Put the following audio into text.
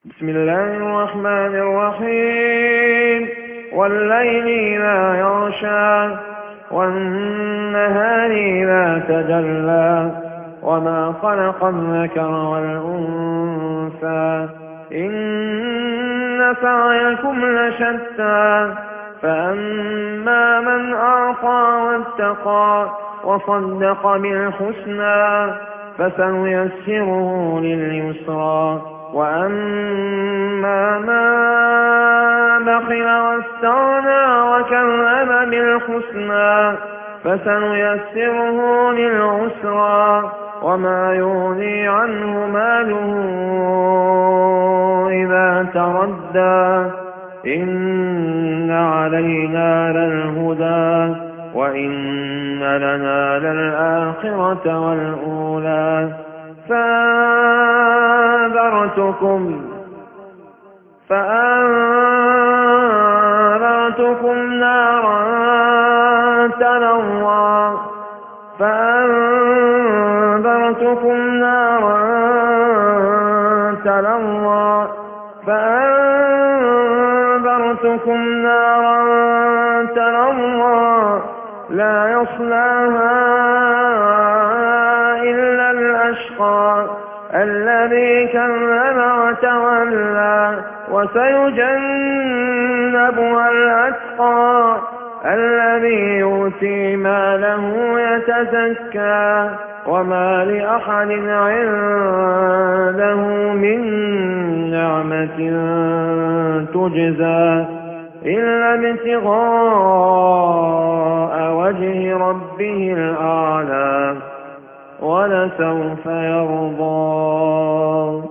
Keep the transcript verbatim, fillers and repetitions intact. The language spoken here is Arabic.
بسم الله الرحمن الرحيم والليل إذا يغشى والنهار إذا تجلى وما خلق الذكر والأنثى إن سعيكم لشتى فأما من أعطى واتقى وصدق بالحسنى فسنيسره لليسرى وأما من بخل واستغنى وكذب بالحسنى فسنيسره للعسرى وما يغني عنه ماله إذا تردى إن علينا للهدى وإن لنا للآخرة والأولى فأنذرتكم فأنذرتكم نارا تلظى فأنذرتكم نارا تلظى فأنذرتكم نارا تلظى لا يصلاها إلا الأشقى الذي كذب وتولى وسيجنبها الأتقى الذي يؤتي ماله يتزكى وما لأحد عنده من نعمة تجزى إلا ابتغاء وجه ربه الأعلى ولسوف يرضى.